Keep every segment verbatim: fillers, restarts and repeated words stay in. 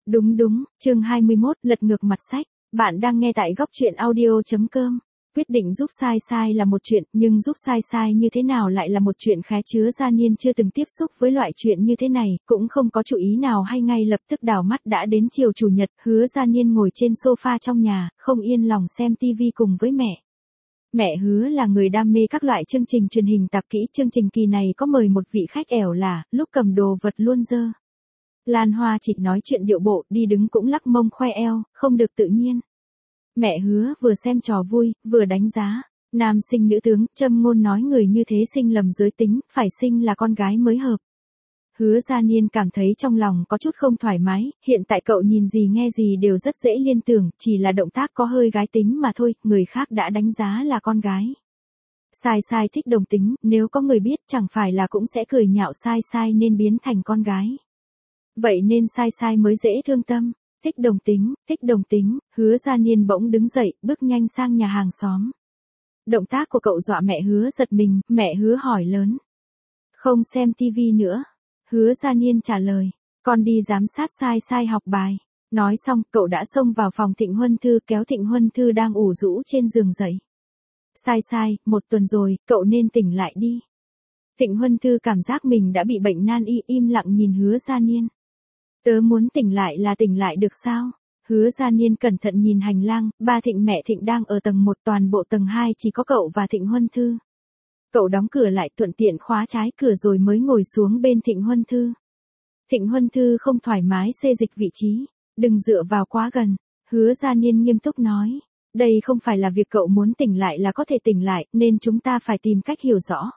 Đúng đúng, chương hai mươi mốt, lật ngược mặt sách. Bạn đang nghe tại góc truyện audio.com. Quyết định giúp sai sai là một chuyện, nhưng giúp sai sai như thế nào lại là một chuyện khá. Chứa Gia Niên chưa từng tiếp xúc với loại chuyện như thế này, cũng không có chủ ý nào hay ngay lập tức đảo mắt đã đến chiều chủ nhật. Hứa Gia Niên ngồi trên sofa trong nhà, không yên lòng xem tivi cùng với mẹ. Mẹ Hứa là người đam mê các loại chương trình truyền hình tạp kỹ. Chương trình kỳ này có mời một vị khách ẻo lả, lúc cầm đồ vật luôn dơ. Lan Hoa chỉ nói chuyện điệu bộ, đi đứng cũng lắc mông khoe eo, không được tự nhiên. Mẹ Hứa vừa xem trò vui, vừa đánh giá. Nam sinh nữ tướng, châm ngôn nói người như thế sinh lầm giới tính, phải sinh là con gái mới hợp. Hứa Gia Niên cảm thấy trong lòng có chút không thoải mái, hiện tại cậu nhìn gì nghe gì đều rất dễ liên tưởng, chỉ là động tác có hơi gái tính mà thôi, người khác đã đánh giá là con gái. Sai sai thích đồng tính, nếu có người biết chẳng phải là cũng sẽ cười nhạo sai sai nên biến thành con gái. Vậy nên sai sai mới dễ thương tâm. Thích đồng tính, thích đồng tính, Hứa Gia Niên bỗng đứng dậy, bước nhanh sang nhà hàng xóm. Động tác của cậu dọa mẹ Hứa giật mình, mẹ Hứa hỏi lớn. Không xem tivi nữa. Hứa Gia Niên trả lời, con đi giám sát sai sai học bài. Nói xong, cậu đã xông vào phòng Thịnh Huân Thư kéo Thịnh Huân Thư đang ủ rũ trên giường dậy. Sai sai, một tuần rồi, cậu nên tỉnh lại đi. Thịnh Huân Thư cảm giác mình đã bị bệnh nan y, im lặng nhìn Hứa Gia Niên. Tớ muốn tỉnh lại là tỉnh lại được sao? Hứa Gia Niên cẩn thận nhìn hành lang, ba Thịnh mẹ Thịnh đang ở tầng một, toàn bộ tầng hai chỉ có cậu và Thịnh Huân Thư. Cậu đóng cửa lại, thuận tiện khóa trái cửa rồi mới ngồi xuống bên Thịnh Huân Thư. Thịnh Huân Thư không thoải mái xê dịch vị trí, đừng dựa vào quá gần. Hứa Gia Niên nghiêm túc nói, đây không phải là việc cậu muốn tỉnh lại là có thể tỉnh lại, nên chúng ta phải tìm cách hiểu rõ.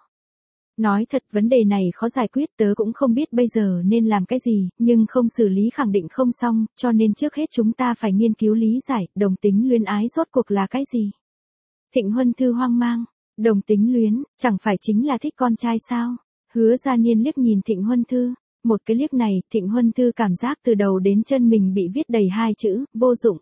Nói thật vấn đề này khó giải quyết, tớ cũng không biết bây giờ nên làm cái gì, nhưng không xử lý khẳng định không xong, cho nên trước hết chúng ta phải nghiên cứu lý giải, đồng tính luyến ái rốt cuộc là cái gì. Thịnh Huân Thư hoang mang, đồng tính luyến, chẳng phải chính là thích con trai sao? Hứa Gia Niên liếc nhìn Thịnh Huân Thư, một cái liếc này, Thịnh Huân Thư cảm giác từ đầu đến chân mình bị viết đầy hai chữ, vô dụng.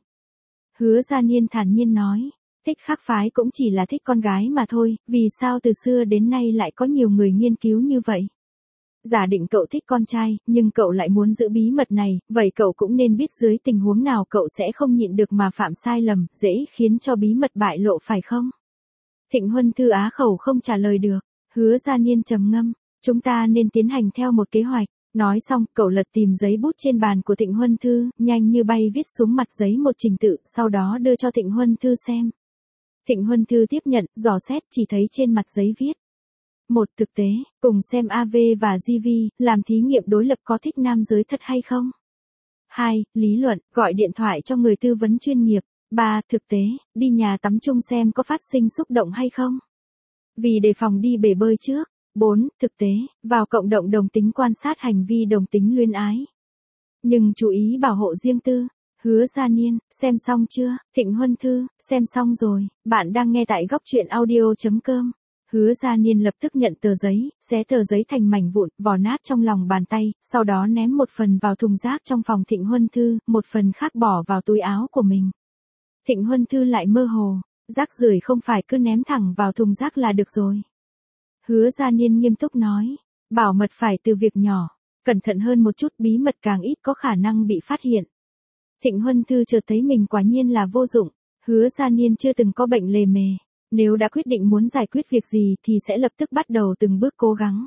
Hứa Gia Niên thản nhiên nói. Thích khác phái cũng chỉ là thích con gái mà thôi, vì sao từ xưa đến nay lại có nhiều người nghiên cứu như vậy? Giả định cậu thích con trai, nhưng cậu lại muốn giữ bí mật này, vậy cậu cũng nên biết dưới tình huống nào cậu sẽ không nhịn được mà phạm sai lầm, dễ khiến cho bí mật bại lộ phải không? Thịnh Huân Thư á khẩu không trả lời được, Hứa Gia Niên trầm ngâm, chúng ta nên tiến hành theo một kế hoạch. Nói xong, cậu lật tìm giấy bút trên bàn của Thịnh Huân Thư, nhanh như bay viết xuống mặt giấy một trình tự, sau đó đưa cho Thịnh Huân Thư xem. Thịnh Huân Thư tiếp nhận, dò xét, chỉ thấy trên mặt giấy viết. Một, thực tế, cùng xem a vê và giê vê, làm thí nghiệm đối lập có thích nam giới thật hay không? Hai, lý luận, gọi điện thoại cho người tư vấn chuyên nghiệp. Ba, thực tế, đi nhà tắm chung xem có phát sinh xúc động hay không? Vì đề phòng đi bể bơi trước. Bốn, thực tế, vào cộng đồng đồng tính quan sát hành vi đồng tính luyến ái. Nhưng chú ý bảo hộ riêng tư. Hứa Gia Niên, xem xong chưa? Thịnh Huân Thư, xem xong rồi, bạn đang nghe tại góc truyện audio.com. Hứa Gia Niên lập tức nhận tờ giấy, xé tờ giấy thành mảnh vụn, vò nát trong lòng bàn tay, sau đó ném một phần vào thùng rác trong phòng Thịnh Huân Thư, một phần khác bỏ vào túi áo của mình. Thịnh Huân Thư lại mơ hồ, rác rưởi không phải cứ ném thẳng vào thùng rác là được rồi. Hứa Gia Niên nghiêm túc nói, bảo mật phải từ việc nhỏ, cẩn thận hơn một chút, bí mật càng ít có khả năng bị phát hiện. Thịnh Huân Thư chợt thấy mình quả nhiên là vô dụng, Hứa Gia Niên chưa từng có bệnh lề mề, nếu đã quyết định muốn giải quyết việc gì thì sẽ lập tức bắt đầu từng bước cố gắng.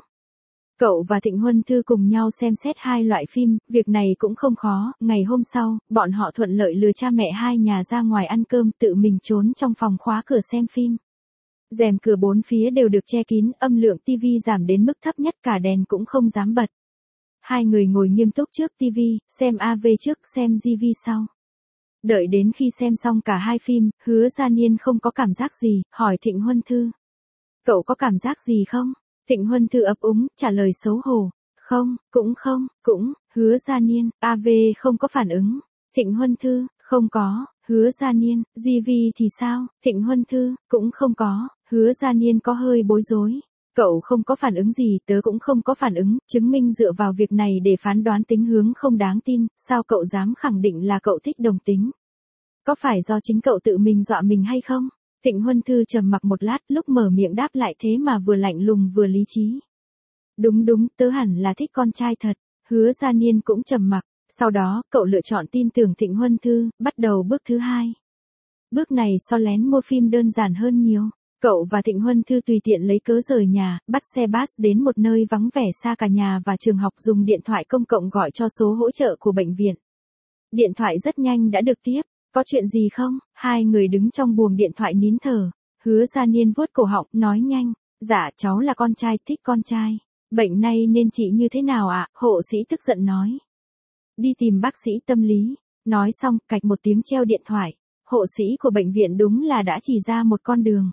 Cậu và Thịnh Huân Thư cùng nhau xem xét hai loại phim, việc này cũng không khó, ngày hôm sau, bọn họ thuận lợi lừa cha mẹ hai nhà ra ngoài ăn cơm, tự mình trốn trong phòng khóa cửa xem phim. Rèm cửa bốn phía đều được che kín, âm lượng tivi giảm đến mức thấp nhất, cả đèn cũng không dám bật. Hai người ngồi nghiêm túc trước tivi, xem a vê trước, xem giê vê sau. Đợi đến khi xem xong cả hai phim, Hứa Gia Niên không có cảm giác gì, hỏi Thịnh Huân Thư. Cậu có cảm giác gì không? Thịnh Huân Thư ấp úng, trả lời xấu hổ. Không, cũng không, cũng, Hứa Gia Niên, a vê không có phản ứng. Thịnh Huân Thư, không có, Hứa Gia Niên, giê vê thì sao? Thịnh Huân Thư, cũng không có, Hứa Gia Niên có hơi bối rối. Cậu không có phản ứng gì, tớ cũng không có phản ứng, chứng minh dựa vào việc này để phán đoán tính hướng không đáng tin, sao cậu dám khẳng định là cậu thích đồng tính? Có phải do chính cậu tự mình dọa mình hay không? Thịnh Huân Thư trầm mặc một lát, lúc mở miệng đáp lại thế mà vừa lạnh lùng vừa lý trí. Đúng đúng, tớ hẳn là thích con trai thật. Hứa Gia Niên cũng trầm mặc, Sau đó, cậu lựa chọn tin tưởng Thịnh Huân Thư, bắt đầu bước thứ hai. Bước này so lén mua phim đơn giản hơn nhiều. Cậu và Thịnh Huân Thư tùy tiện lấy cớ rời nhà, bắt xe bus đến một nơi vắng vẻ xa cả nhà và trường học, dùng điện thoại công cộng gọi cho số hỗ trợ của bệnh viện. Điện thoại rất nhanh đã được tiếp. Có chuyện gì không? Hai người đứng trong buồng điện thoại nín thở. Hứa Gia Niên vuốt cổ họng, nói nhanh. Dạ, cháu là con trai, thích con trai. Bệnh này nên trị như thế nào ạ? À? Hộ sĩ tức giận nói. Đi tìm bác sĩ tâm lý. Nói xong, cạch một tiếng treo điện thoại. Hộ sĩ của bệnh viện đúng là đã chỉ ra một con đường.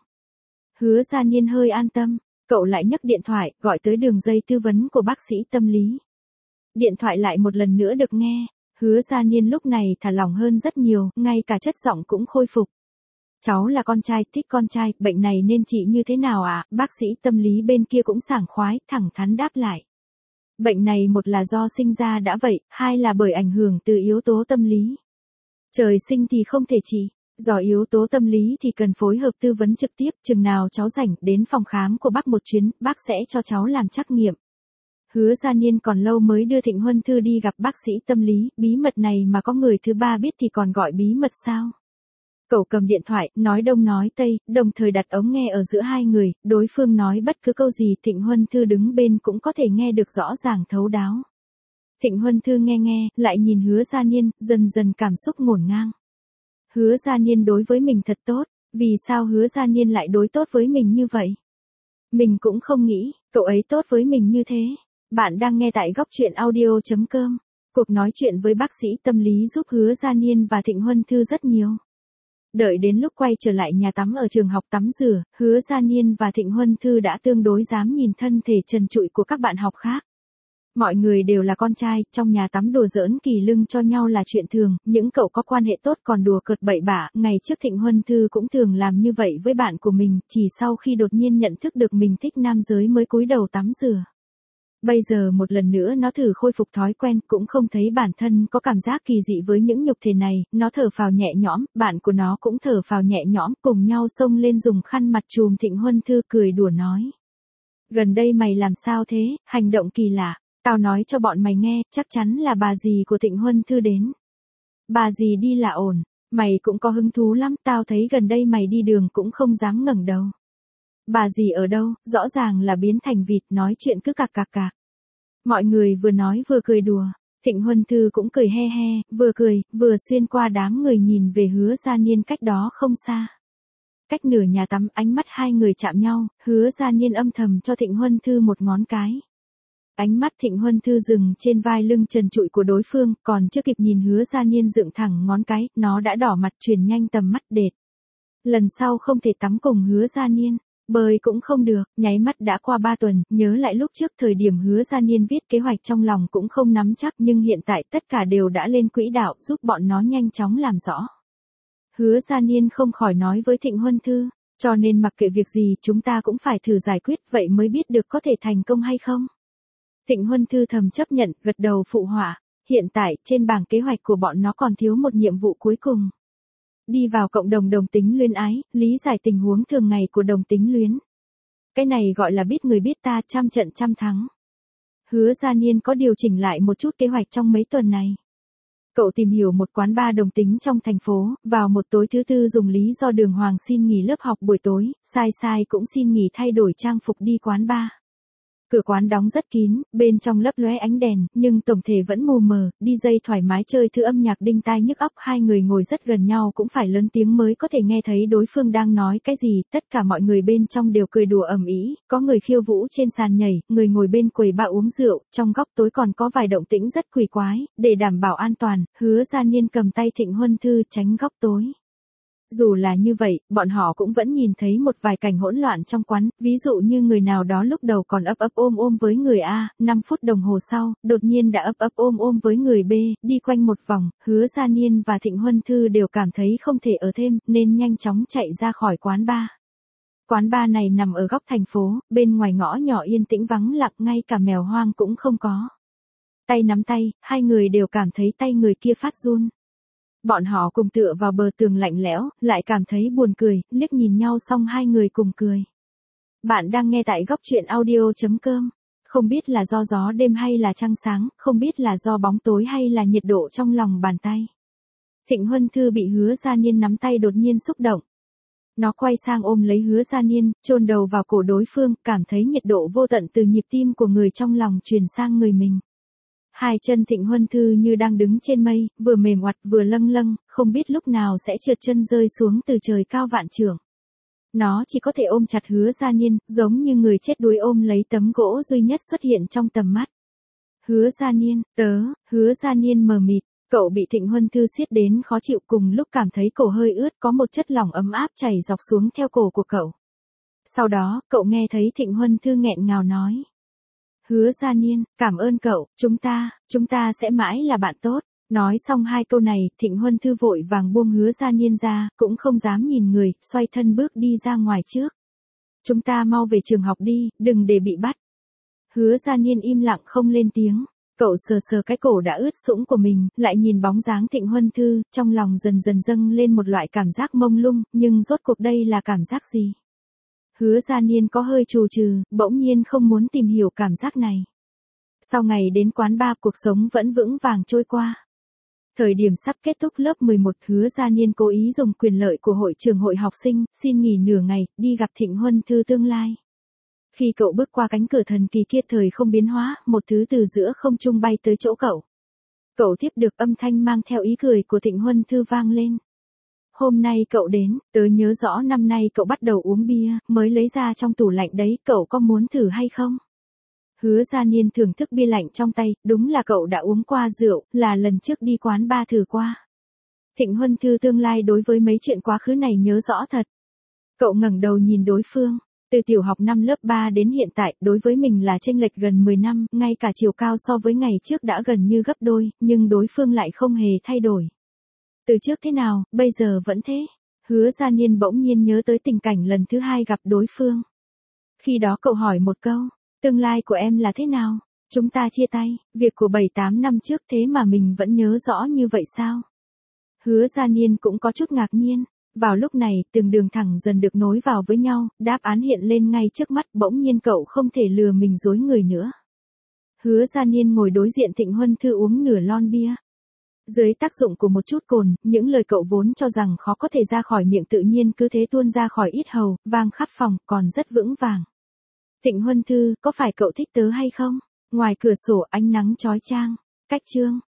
Hứa Gia Niên hơi an tâm. Cậu lại nhấc điện thoại, gọi tới đường dây tư vấn của bác sĩ tâm lý. Điện thoại lại một lần nữa được nghe. Hứa Gia Niên lúc này thả lỏng hơn rất nhiều, ngay cả chất giọng cũng khôi phục. Cháu là con trai, thích con trai, bệnh này nên trị như thế nào ạ? À? Bác sĩ tâm lý bên kia cũng sảng khoái, thẳng thắn đáp lại. Bệnh này một là do sinh ra đã vậy, hai là bởi ảnh hưởng từ yếu tố tâm lý. Trời sinh thì không thể trị, do yếu tố tâm lý thì cần phối hợp tư vấn trực tiếp, chừng nào cháu rảnh đến phòng khám của bác một chuyến, bác sẽ cho cháu làm trắc nghiệm. Hứa Gia Niên còn lâu mới đưa Thịnh Huân Thư đi gặp bác sĩ tâm lý, bí mật này mà có người thứ ba biết thì còn gọi bí mật sao? Cậu cầm điện thoại, nói đông nói tây, đồng thời đặt ống nghe ở giữa hai người, đối phương nói bất cứ câu gì Thịnh Huân Thư đứng bên cũng có thể nghe được rõ ràng thấu đáo. Thịnh Huân Thư nghe nghe, lại nhìn Hứa Gia Niên, dần dần cảm xúc ngổn ngang. Hứa Gia Niên đối với mình thật tốt, vì sao Hứa Gia Niên lại đối tốt với mình như vậy? Mình cũng không nghĩ, cậu ấy tốt với mình như thế. Bạn đang nghe tại góc truyện audio chấm com. Cuộc nói chuyện với bác sĩ tâm lý giúp Hứa Gia Niên và Thịnh Huân Thư rất nhiều. Đợi đến lúc quay trở lại nhà tắm ở trường học tắm rửa, Hứa Gia Niên và Thịnh Huân Thư đã tương đối dám nhìn thân thể trần trụi của các bạn học khác. Mọi người đều là con trai, trong nhà tắm đùa giỡn kỳ lưng cho nhau là chuyện thường, những cậu có quan hệ tốt còn đùa cợt bậy bạ, ngày trước Thịnh Huân Thư cũng thường làm như vậy với bạn của mình, chỉ sau khi đột nhiên nhận thức được mình thích nam giới mới cúi đầu tắm rửa. Bây giờ một lần nữa nó thử khôi phục thói quen, cũng không thấy bản thân có cảm giác kỳ dị với những nhục thể này, nó thở phào nhẹ nhõm, bạn của nó cũng thở phào nhẹ nhõm, cùng nhau xông lên dùng khăn mặt chùm Thịnh Huân Thư, cười đùa nói. Gần đây mày làm sao thế, hành động kỳ lạ, tao nói cho bọn mày nghe, chắc chắn là bà dì của Thịnh Huân Thư đến. Bà dì đi là ổn, mày cũng có hứng thú lắm, tao thấy gần đây mày đi đường cũng không dám ngẩng đầu. Bà dì ở đâu, rõ ràng là biến thành vịt, nói chuyện cứ cạc cạc cạc. Mọi người vừa nói vừa cười đùa, Thịnh Huân Thư cũng cười he he, vừa cười, vừa xuyên qua đám người nhìn về Hứa Gia Niên cách đó không xa. Cách nửa nhà tắm, ánh mắt hai người chạm nhau, Hứa Gia Niên âm thầm cho Thịnh Huân Thư một ngón cái. Ánh mắt Thịnh Huân Thư dừng trên vai lưng trần trụi của đối phương, còn chưa kịp nhìn Hứa Gia Niên dựng thẳng ngón cái, nó đã đỏ mặt chuyển nhanh tầm mắt đệt. Lần sau không thể tắm cùng Hứa Gia Niên. Bơi cũng không được, nháy mắt đã qua ba tuần, nhớ lại lúc trước thời điểm Hứa Gia Niên viết kế hoạch trong lòng cũng không nắm chắc, nhưng hiện tại tất cả đều đã lên quỹ đạo, giúp bọn nó nhanh chóng làm rõ. Hứa Gia Niên không khỏi nói với Thịnh Huân Thư, cho nên mặc kệ việc gì chúng ta cũng phải thử giải quyết, vậy mới biết được có thể thành công hay không. Thịnh Huân Thư thầm chấp nhận, gật đầu phụ họa, hiện tại trên bảng kế hoạch của bọn nó còn thiếu một nhiệm vụ cuối cùng. Đi vào cộng đồng đồng tính luyến ái, lý giải tình huống thường ngày của đồng tính luyến. Cái này gọi là biết người biết ta, trăm trận trăm thắng. Hứa Gia Niên có điều chỉnh lại một chút kế hoạch trong mấy tuần này. Cậu tìm hiểu một quán bar đồng tính trong thành phố, vào một tối thứ tư dùng lý do Đường Hoàng xin nghỉ lớp học buổi tối, Sai Sai cũng xin nghỉ thay đổi trang phục đi quán bar. Cửa quán đóng rất kín, bên trong lấp lóe ánh đèn, nhưng tổng thể vẫn mù mờ, đi dây thoải mái chơi thứ âm nhạc đinh tai nhức óc, hai người ngồi rất gần nhau cũng phải lớn tiếng mới có thể nghe thấy đối phương đang nói cái gì, tất cả mọi người bên trong đều cười đùa ầm ĩ, có người khiêu vũ trên sàn nhảy, người ngồi bên quầy bar uống rượu, trong góc tối còn có vài động tĩnh rất quỷ quái, để đảm bảo an toàn, Hứa Gia Niên cầm tay Thịnh Huân Thư tránh góc tối. Dù là như vậy, bọn họ cũng vẫn nhìn thấy một vài cảnh hỗn loạn trong quán, ví dụ như người nào đó lúc đầu còn ấp ấp ôm ôm với người A, năm phút đồng hồ sau, đột nhiên đã ấp ấp ôm ôm với người B, đi quanh một vòng, Hứa Gia Niên và Thịnh Huân Thư đều cảm thấy không thể ở thêm, nên nhanh chóng chạy ra khỏi quán bar. Quán bar này nằm ở góc thành phố, bên ngoài ngõ nhỏ yên tĩnh vắng lặng, ngay cả mèo hoang cũng không có. Tay nắm tay, hai người đều cảm thấy tay người kia phát run. Bọn họ cùng tựa vào bờ tường lạnh lẽo, lại cảm thấy buồn cười, liếc nhìn nhau xong hai người cùng cười. Bạn đang nghe tại góc truyện audio chấm com. Không biết là do gió đêm hay là trăng sáng, không biết là do bóng tối hay là nhiệt độ trong lòng bàn tay. Thịnh Huân Thư bị Hứa Gia Niên nắm tay đột nhiên xúc động. Nó quay sang ôm lấy Hứa Gia Niên, chôn đầu vào cổ đối phương, cảm thấy nhiệt độ vô tận từ nhịp tim của người trong lòng truyền sang người mình. Hai chân Thịnh Huân Thư như đang đứng trên mây, vừa mềm oặt vừa lâng lâng, không biết lúc nào sẽ trượt chân rơi xuống từ trời cao vạn trượng. Nó chỉ có thể ôm chặt Hứa Gia Niên, giống như người chết đuối ôm lấy tấm gỗ duy nhất xuất hiện trong tầm mắt. Hứa Gia Niên, tớ, Hứa Gia Niên mờ mịt, cậu bị Thịnh Huân Thư siết đến khó chịu, cùng lúc cảm thấy cổ hơi ướt, có một chất lỏng ấm áp chảy dọc xuống theo cổ của cậu. Sau đó, cậu nghe thấy Thịnh Huân Thư nghẹn ngào nói. Hứa Gia Niên, cảm ơn cậu, chúng ta, chúng ta sẽ mãi là bạn tốt. Nói xong hai câu này, Thịnh Huân Thư vội vàng buông Hứa Gia Niên ra, cũng không dám nhìn người, xoay thân bước đi ra ngoài trước. Chúng ta mau về trường học đi, đừng để bị bắt. Hứa Gia Niên im lặng không lên tiếng. Cậu sờ sờ cái cổ đã ướt sũng của mình, lại nhìn bóng dáng Thịnh Huân Thư, trong lòng dần dần dâng lên một loại cảm giác mông lung, nhưng rốt cuộc đây là cảm giác gì? Hứa Gia Niên có hơi trù trừ, bỗng nhiên không muốn tìm hiểu cảm giác này. Sau ngày đến quán bar, cuộc sống vẫn vững vàng trôi qua. Thời điểm sắp kết thúc lớp mười một, Hứa Gia Niên cố ý dùng quyền lợi của hội trưởng hội học sinh, xin nghỉ nửa ngày, đi gặp Thịnh Huân Thư tương lai. Khi cậu bước qua cánh cửa thần kỳ kia, thời không biến hóa, một thứ từ giữa không trung bay tới chỗ cậu. Cậu tiếp được âm thanh mang theo ý cười của Thịnh Huân Thư vang lên. Hôm nay cậu đến, tớ nhớ rõ năm nay cậu bắt đầu uống bia, mới lấy ra trong tủ lạnh đấy, cậu có muốn thử hay không? Hứa Gia Niên thưởng thức bia lạnh trong tay, đúng là cậu đã uống qua rượu, là lần trước đi quán bar thử qua. Thịnh Huân Thư tương lai đối với mấy chuyện quá khứ này nhớ rõ thật. Cậu ngẩng đầu nhìn đối phương, từ tiểu học năm lớp ba đến hiện tại, đối với mình là chênh lệch gần mười năm, ngay cả chiều cao so với ngày trước đã gần như gấp đôi, nhưng đối phương lại không hề thay đổi. Từ trước thế nào, bây giờ vẫn thế. Hứa Gia Niên bỗng nhiên nhớ tới tình cảnh lần thứ hai gặp đối phương. Khi đó cậu hỏi một câu, tương lai của em là thế nào? Chúng ta chia tay, việc của bảy tám năm trước thế mà mình vẫn nhớ rõ như vậy sao? Hứa Gia Niên cũng có chút ngạc nhiên. Vào lúc này, từng đường thẳng dần được nối vào với nhau, đáp án hiện lên ngay trước mắt, bỗng nhiên cậu không thể lừa mình dối người nữa. Hứa Gia Niên ngồi đối diện Thịnh Huân Thư uống nửa lon bia. Dưới tác dụng của một chút cồn, những lời cậu vốn cho rằng khó có thể ra khỏi miệng tự nhiên cứ thế tuôn ra khỏi yết hầu, vang khắp phòng, còn rất vững vàng. Thịnh Huân Thư, có phải cậu thích tớ hay không? Ngoài cửa sổ ánh nắng chói chang. Cách chương.